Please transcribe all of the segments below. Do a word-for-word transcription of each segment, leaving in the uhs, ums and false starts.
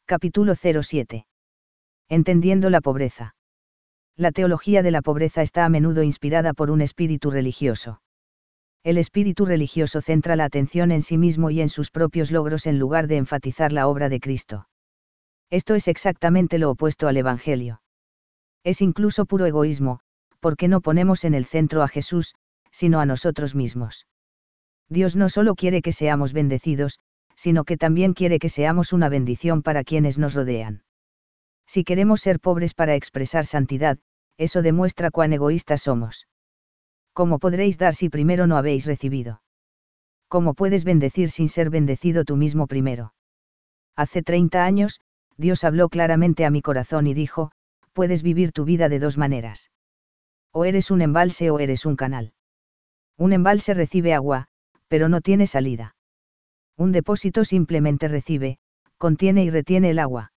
Capítulo cero siete. Entendiendo la pobreza. La teología de la pobreza está a menudo inspirada por un espíritu religioso. El espíritu religioso centra la atención en sí mismo y en sus propios logros en lugar de enfatizar la obra de Cristo. Esto es exactamente lo opuesto al Evangelio. Es incluso puro egoísmo, porque no ponemos en el centro a Jesús, sino a nosotros mismos. Dios no solo quiere que seamos bendecidos, sino que también quiere que seamos una bendición para quienes nos rodean. Si queremos ser pobres para expresar santidad, eso demuestra cuán egoístas somos. ¿Cómo podréis dar si primero no habéis recibido? ¿Cómo puedes bendecir sin ser bendecido tú mismo primero? Hace treinta años, Dios habló claramente a mi corazón y dijo, puedes vivir tu vida de dos maneras. O eres un embalse o eres un canal. Un embalse recibe agua, pero no tiene salida. Un depósito simplemente recibe, contiene y retiene el agua.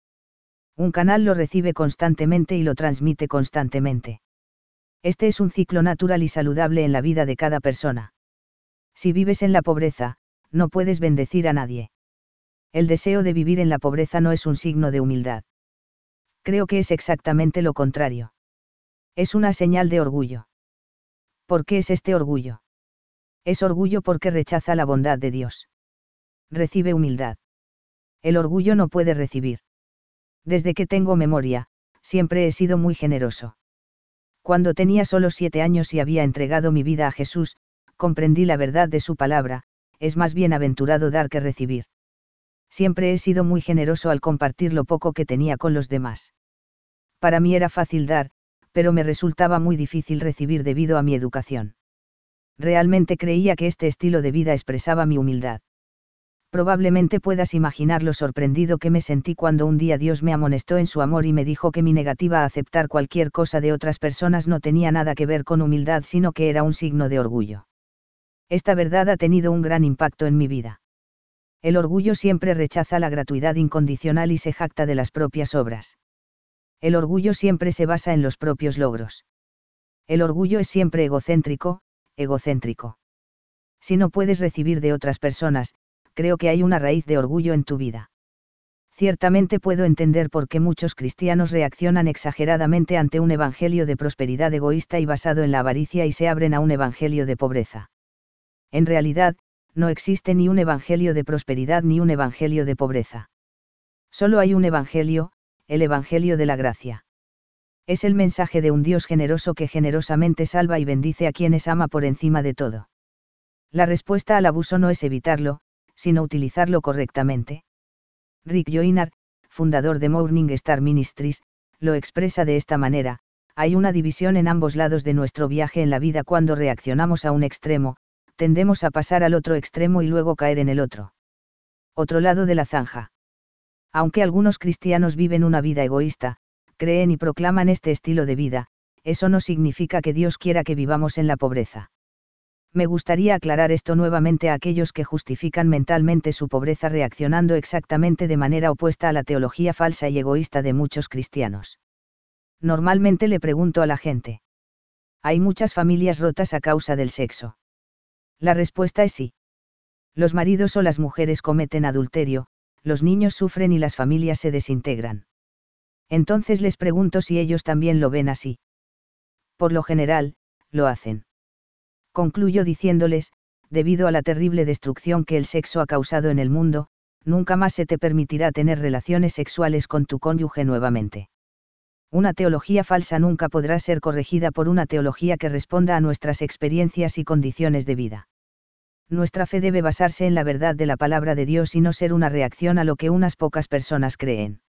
Un canal lo recibe constantemente y lo transmite constantemente. Este es un ciclo natural y saludable en la vida de cada persona. Si vives en la pobreza, no puedes bendecir a nadie. El deseo de vivir en la pobreza no es un signo de humildad. Creo que es exactamente lo contrario. Es una señal de orgullo. ¿Por qué es este orgullo? Es orgullo porque rechaza la bondad de Dios. Recibe humildad. El orgullo no puede recibir. Desde que tengo memoria, siempre he sido muy generoso. Cuando tenía solo siete años y había entregado mi vida a Jesús, comprendí la verdad de su palabra, es más bienaventurado dar que recibir. Siempre he sido muy generoso al compartir lo poco que tenía con los demás. Para mí era fácil dar, pero me resultaba muy difícil recibir debido a mi educación. Realmente creía que este estilo de vida expresaba mi humildad. Probablemente puedas imaginar lo sorprendido que me sentí cuando un día Dios me amonestó en su amor y me dijo que mi negativa a aceptar cualquier cosa de otras personas no tenía nada que ver con humildad, sino que era un signo de orgullo. Esta verdad ha tenido un gran impacto en mi vida. El orgullo siempre rechaza la gratuidad incondicional y se jacta de las propias obras. El orgullo siempre se basa en los propios logros. El orgullo es siempre egocéntrico, egocéntrico. Si no puedes recibir de otras personas, creo que hay una raíz de orgullo en tu vida. Ciertamente puedo entender por qué muchos cristianos reaccionan exageradamente ante un evangelio de prosperidad egoísta y basado en la avaricia y se abren a un evangelio de pobreza. En realidad, no existe ni un evangelio de prosperidad ni un evangelio de pobreza. Solo hay un evangelio, el evangelio de la gracia. Es el mensaje de un Dios generoso que generosamente salva y bendice a quienes ama por encima de todo. La respuesta al abuso no es evitarlo, sino utilizarlo correctamente. Rick Joyner, fundador de Morning Star Ministries, lo expresa de esta manera: hay una división en ambos lados de nuestro viaje en la vida. Cuando reaccionamos a un extremo, tendemos a pasar al otro extremo y luego caer en el otro. Otro lado de la zanja. Aunque algunos cristianos viven una vida egoísta, creen y proclaman este estilo de vida, eso no significa que Dios quiera que vivamos en la pobreza. Me gustaría aclarar esto nuevamente a aquellos que justifican mentalmente su pobreza reaccionando exactamente de manera opuesta a la teología falsa y egoísta de muchos cristianos. Normalmente le pregunto a la gente: ¿hay muchas familias rotas a causa del sexo? La respuesta es sí. Los maridos o las mujeres cometen adulterio, los niños sufren y las familias se desintegran. Entonces les pregunto si ellos también lo ven así. Por lo general, lo hacen. Concluyo diciéndoles: debido a la terrible destrucción que el sexo ha causado en el mundo, nunca más se te permitirá tener relaciones sexuales con tu cónyuge nuevamente. Una teología falsa nunca podrá ser corregida por una teología que responda a nuestras experiencias y condiciones de vida. Nuestra fe debe basarse en la verdad de la palabra de Dios y no ser una reacción a lo que unas pocas personas creen.